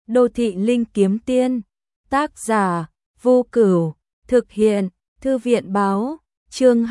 Đô thị linh kiếm tiên. Tác giả Vô Cửu. Thực hiện Thư viện báo. Chương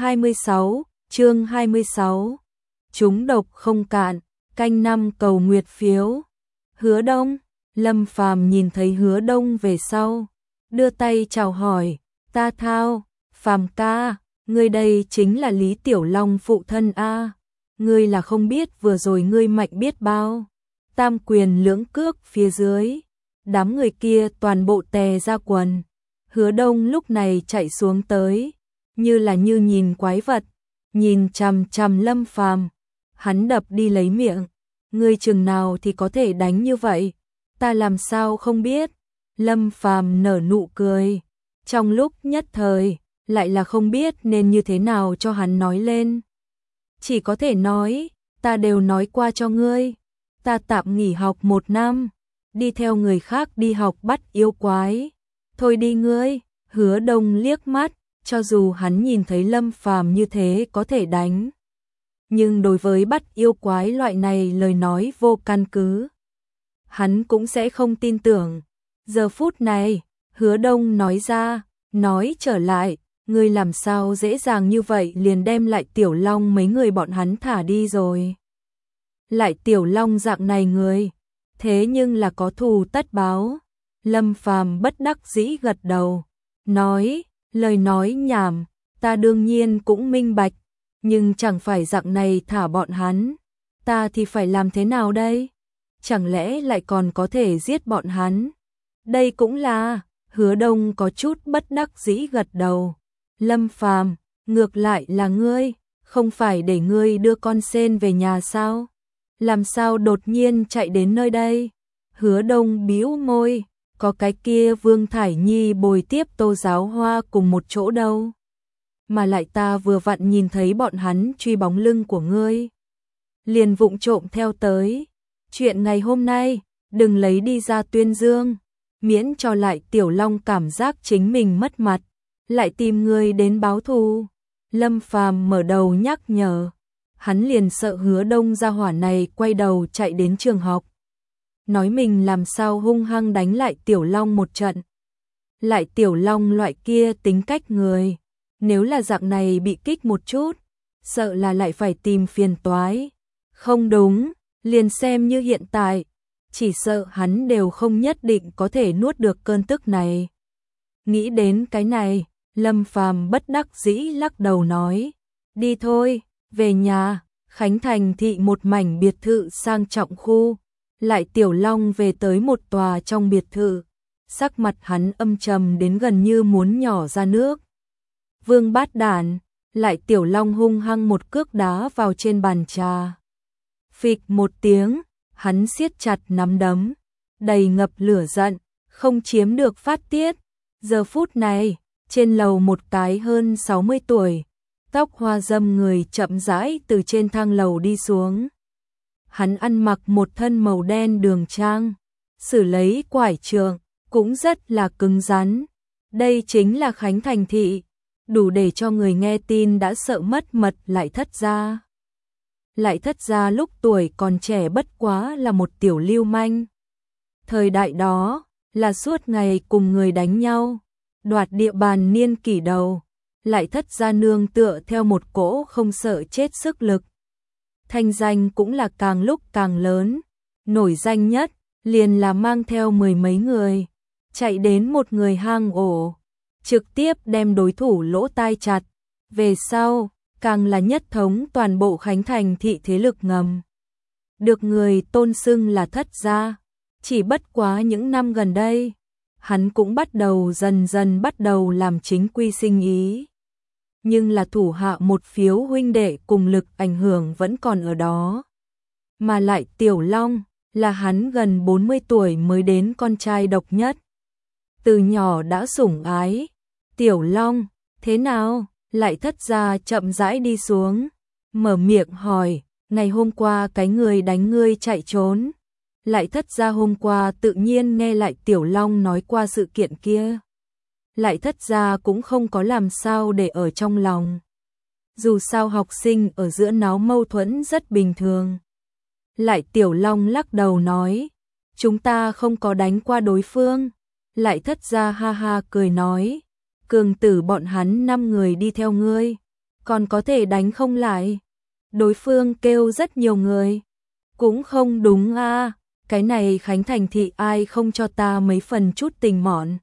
26. Chúng độc không cạn. Canh năm cầu nguyệt phiếu. Hứa Đông. Lâm Phàm nhìn thấy Hứa Đông về sau, đưa tay chào hỏi. Ta thao, Phàm ca, ngươi đây chính là Lý Tiểu Long phụ thân a. Ngươi là không biết vừa rồi ngươi mạnh biết bao. Tam quyền lưỡng cước phía dưới, đám người kia toàn bộ tè ra quần. Hứa Đông lúc này chạy xuống tới, như nhìn quái vật, nhìn chằm chằm Lâm Phàm. Hắn đập đi lấy miệng. Ngươi chừng nào thì có thể đánh như vậy? Ta làm sao không biết? Lâm Phàm nở nụ cười. Trong lúc nhất thời, lại là không biết nên như thế nào cho hắn nói lên. Chỉ có thể nói, ta đều nói qua cho ngươi. Ta tạm nghỉ học 1 năm, đi theo người khác đi học bắt yêu quái. Thôi đi ngươi. Hứa Đông liếc mắt, cho dù hắn nhìn thấy Lâm Phàm như thế có thể đánh, nhưng đối với bắt yêu quái loại này lời nói vô căn cứ, hắn cũng sẽ không tin tưởng. Giờ phút này, Hứa Đông nói ra, nói trở lại, ngươi làm sao dễ dàng như vậy liền đem lại Tiểu Long mấy người bọn hắn thả đi rồi. Lại Tiểu Long dạng này người, thế nhưng là có thù tất báo. Lâm Phàm bất đắc dĩ gật đầu, nói, lời nói nhảm, ta đương nhiên cũng minh bạch, nhưng chẳng phải dạng này thả bọn hắn, ta thì phải làm thế nào đây? Chẳng lẽ lại còn có thể giết bọn hắn? Đây cũng là. Hứa Đông có chút bất đắc dĩ gật đầu. Lâm Phàm, ngược lại là ngươi, không phải để ngươi đưa con sen về nhà sao? Làm sao đột nhiên chạy đến nơi đây? Hứa Đông bĩu môi, có cái kia Vương Thải Nhi bồi tiếp Tô Giáo Hoa cùng một chỗ đâu. Mà lại ta vừa vặn nhìn thấy bọn hắn truy bóng lưng của ngươi, liền vụng trộm theo tới. Chuyện ngày hôm nay, đừng lấy đi ra tuyên dương, miễn cho lại Tiểu Long cảm giác chính mình mất mặt, lại tìm ngươi đến báo thù. Lâm Phàm mở đầu nhắc nhở, hắn liền sợ Hứa Đông gia hỏa này quay đầu chạy đến trường học, nói mình làm sao hung hăng đánh lại Tiểu Long một trận. Lại Tiểu Long loại kia tính cách người, nếu là dạng này bị kích một chút, sợ là lại phải tìm phiền toái. Không đúng, liền xem như hiện tại, chỉ sợ hắn đều không nhất định có thể nuốt được cơn tức này. Nghĩ đến cái này, Lâm Phàm bất đắc dĩ lắc đầu nói, đi thôi, về nhà. Khánh Thành thị một mảnh biệt thự sang trọng khu, lại Tiểu Long về tới một tòa trong biệt thự, sắc mặt hắn âm trầm đến gần như muốn nhỏ ra nước. Vương bát đản, lại Tiểu Long hung hăng một cước đá vào trên bàn trà. Phịch một tiếng, hắn siết chặt nắm đấm, đầy ngập lửa giận, không chiếm được phát tiết. Giờ phút này, trên lầu một cái hơn 60 tuổi, tóc hoa râm người chậm rãi từ trên thang lầu đi xuống. Hắn ăn mặc một thân màu đen đường trang, xử lấy quải trượng, cũng rất là cứng rắn. Đây chính là Khánh Thành thị, đủ để cho người nghe tin đã sợ mất mật Lại Thất gia. Lại Thất gia lúc tuổi còn trẻ bất quá là một tiểu lưu manh. Thời đại đó, là suốt ngày cùng người đánh nhau, đoạt địa bàn niên kỷ đầu. Lại Thất gia nương tựa theo một cỗ không sợ chết sức lực. Thanh danh cũng là càng lúc càng lớn, nổi danh nhất, liền là mang theo 10 mấy người, chạy đến một người hang ổ, trực tiếp đem đối thủ lỗ tai chặt. Về sau, càng là nhất thống toàn bộ Khánh Thành thị thế lực ngầm. Được người tôn xưng là Thất gia. Chỉ bất quá những năm gần đây, hắn cũng dần dần bắt đầu làm chính quy sinh ý. Nhưng là thủ hạ một phiếu huynh đệ cùng lực ảnh hưởng vẫn còn ở đó. Mà lại Tiểu Long, là hắn gần 40 tuổi mới đến con trai độc nhất. Từ nhỏ đã sủng ái. Tiểu Long, thế nào? Lại Thất gia chậm rãi đi xuống, mở miệng hỏi, ngày hôm qua cái người đánh ngươi chạy trốn. Lại Thất gia hôm qua tự nhiên nghe lại Tiểu Long nói qua sự kiện kia. Lại Thất gia cũng không có làm sao để ở trong lòng. Dù sao học sinh ở giữa náo mâu thuẫn rất bình thường. Lại Tiểu Long lắc đầu nói, chúng ta không có đánh qua đối phương. Lại Thất Gia ha ha cười nói, cường tử bọn hắn 5 người đi theo ngươi, còn có thể đánh không lại. Đối phương kêu rất nhiều người. Cũng không đúng a, cái này Khánh Thành thị ai không cho ta mấy phần chút tình mọn.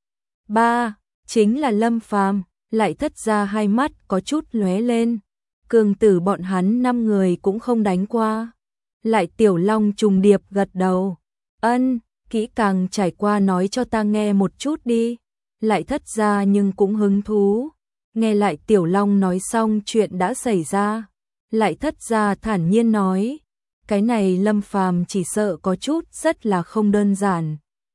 Ba, chính là Lâm Phàm. Lại Thất Gia hai mắt có chút lóe lên. Cường tử bọn hắn 5 người cũng không đánh qua. Lại Tiểu Long trùng điệp gật đầu. Ân, kỹ càng trải qua nói cho ta nghe một chút đi. Lại Thất Gia nhưng cũng hứng thú. Nghe Lại Tiểu Long nói xong chuyện đã xảy ra. Lại Thất Gia thản nhiên nói, cái này Lâm Phàm chỉ sợ có chút rất là không đơn giản.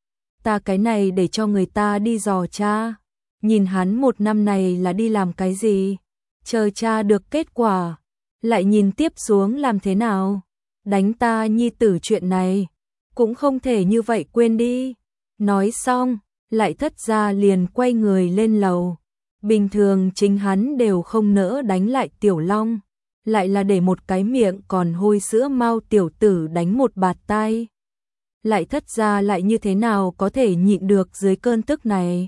Ta cái này để cho người ta đi dò tra, nhìn hắn 1 năm này là đi làm cái gì, chờ tra được kết quả, lại nhìn tiếp xuống làm thế nào. Đánh ta nhi tử chuyện này, cũng không thể như vậy quên đi. Nói xong, Lại Thất Gia liền quay người lên lầu. Bình thường chính hắn đều không nỡ đánh Lại Tiểu Long, lại là để một cái miệng còn hôi sữa mau tiểu tử đánh một bạt tai. Lại Thất Gia lại như thế nào có thể nhịn được dưới cơn tức này.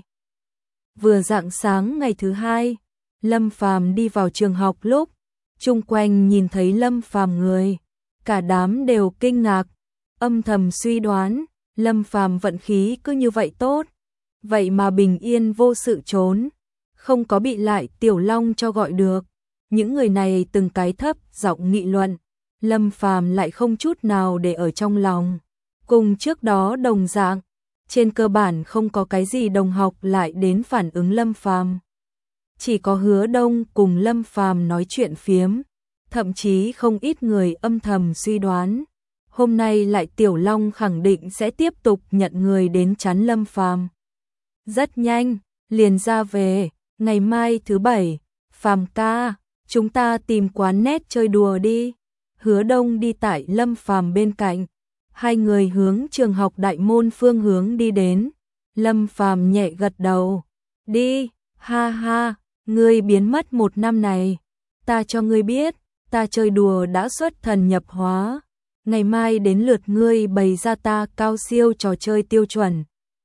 Vừa rạng sáng ngày thứ 2, Lâm Phàm đi vào trường học lúc, chung quanh nhìn thấy Lâm Phàm người, cả đám đều kinh ngạc, âm thầm suy đoán, Lâm Phàm vận khí cứ như vậy tốt, vậy mà bình yên vô sự trốn, không có bị Lại Tiểu Long cho gọi được. Những người này từng cái thấp giọng nghị luận, Lâm Phàm lại không chút nào để ở trong lòng. Cùng trước đó đồng dạng, trên cơ bản không có cái gì đồng học lại đến phản ứng Lâm Phàm. Chỉ có Hứa Đông cùng Lâm Phàm nói chuyện phiếm, thậm chí không ít người âm thầm suy đoán, hôm nay Lại Tiểu Long khẳng định sẽ tiếp tục nhận người đến chắn Lâm Phàm. Rất nhanh, liền ra về, ngày mai thứ 7, Phàm ca, chúng ta tìm quán net chơi đùa đi. Hứa Đông đi tại Lâm Phàm bên cạnh, hai người hướng trường học đại môn phương hướng đi đến. Lâm Phàm nhẹ gật đầu, đi, ha ha, ngươi biến mất 1 năm này, ta cho ngươi biết, ta chơi đùa đã xuất thần nhập hóa, ngày mai đến lượt ngươi bày ra ta cao siêu trò chơi tiêu chuẩn.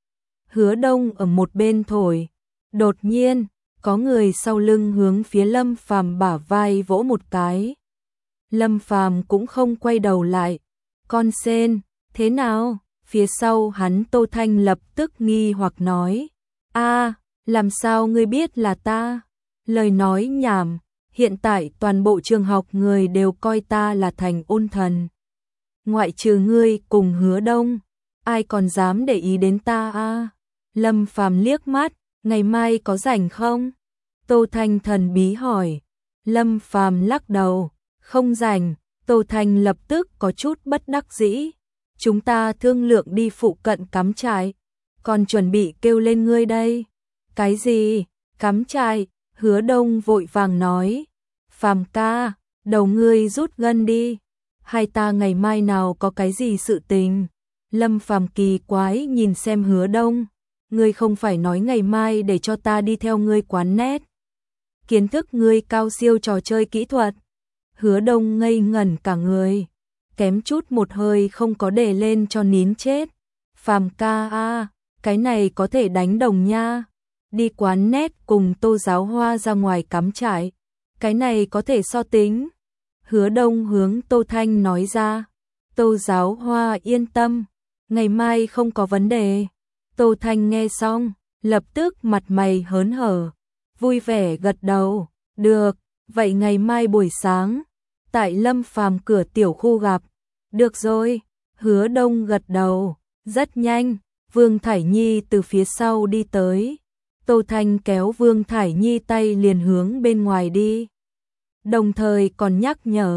Hứa Đông ở một bên thổi, đột nhiên có người sau lưng hướng phía Lâm Phàm bả vai vỗ một cái. Lâm Phàm cũng không quay đầu lại. Con sen, thế nào? Phía sau hắn Tô Thanh lập tức nghi hoặc nói. A, làm sao ngươi biết là ta? Lời nói nhảm, hiện tại toàn bộ trường học người đều coi ta là Thành Ôn Thần. Ngoại trừ ngươi cùng Hứa Đông, ai còn dám để ý đến ta a? Lâm Phàm liếc mắt, ngày mai có rảnh không? Tô Thanh thần bí hỏi. Lâm Phàm lắc đầu, không rảnh. Tô Thanh lập tức có chút bất đắc dĩ. Chúng ta thương lượng đi phụ cận cắm trại, còn chuẩn bị kêu lên ngươi đây. Cái gì? Cắm trại? Hứa Đông vội vàng nói. Phàm ca, đầu ngươi rút gân đi. Hai ta ngày mai nào có cái gì sự tình? Lâm Phàm kỳ quái nhìn xem Hứa Đông. Ngươi không phải nói ngày mai để cho ta đi theo ngươi quán net. Kiến thức ngươi cao siêu trò chơi kỹ thuật. Hứa Đông ngây ngẩn cả người, kém chút một hơi không có để lên cho nín chết. Phàm ca a, cái này có thể đánh đồng nha. Đi quán net cùng Tô Giáo Hoa ra ngoài cắm trại, cái này có thể so tính. Hứa Đông hướng Tô Thanh nói ra. Tô Giáo Hoa yên tâm, ngày mai không có vấn đề. Tô Thanh nghe xong, lập tức mặt mày hớn hở, vui vẻ gật đầu. Được, vậy ngày mai buổi sáng, tại Lâm Phàm cửa tiểu khu gặp. Được rồi, Hứa Đông gật đầu. Rất nhanh, Vương Thải Nhi từ phía sau đi tới. Tô Thanh kéo Vương Thải Nhi tay liền hướng bên ngoài đi. Đồng thời còn nhắc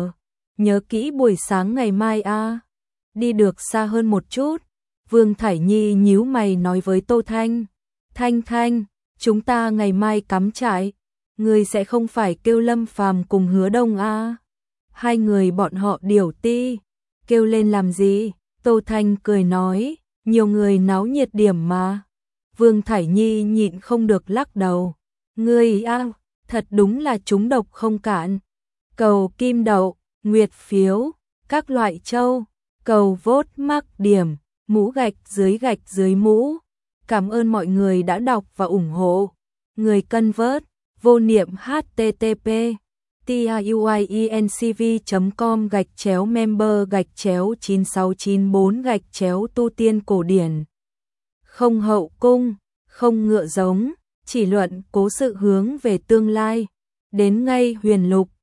nhớ kỹ buổi sáng ngày mai a. Đi được xa hơn một chút. Vương Thải Nhi nhíu mày nói với Tô Thanh. Thanh, chúng ta ngày mai cắm trại, người sẽ không phải kêu Lâm Phàm cùng Hứa Đông a? Hai người bọn họ điểu ti, kêu lên làm gì? Tô Thanh cười nói, nhiều người náo nhiệt điểm mà. Vương Thải Nhi nhịn không được lắc đầu. Ngươi a, thật đúng là trúng độc không cạn. Cầu kim đậu, nguyệt phiếu, các loại châu, cầu vote mắc điểm. mũ gạch dưới mũ. Cảm ơn mọi người đã đọc và ủng hộ. Người cân vớt, vô niệm http tiuincv.com/member/9694- tu tiên cổ điển. Không hậu cung, không ngựa giống, chỉ luận cố sự hướng về tương lai. Đến ngay huyền lục.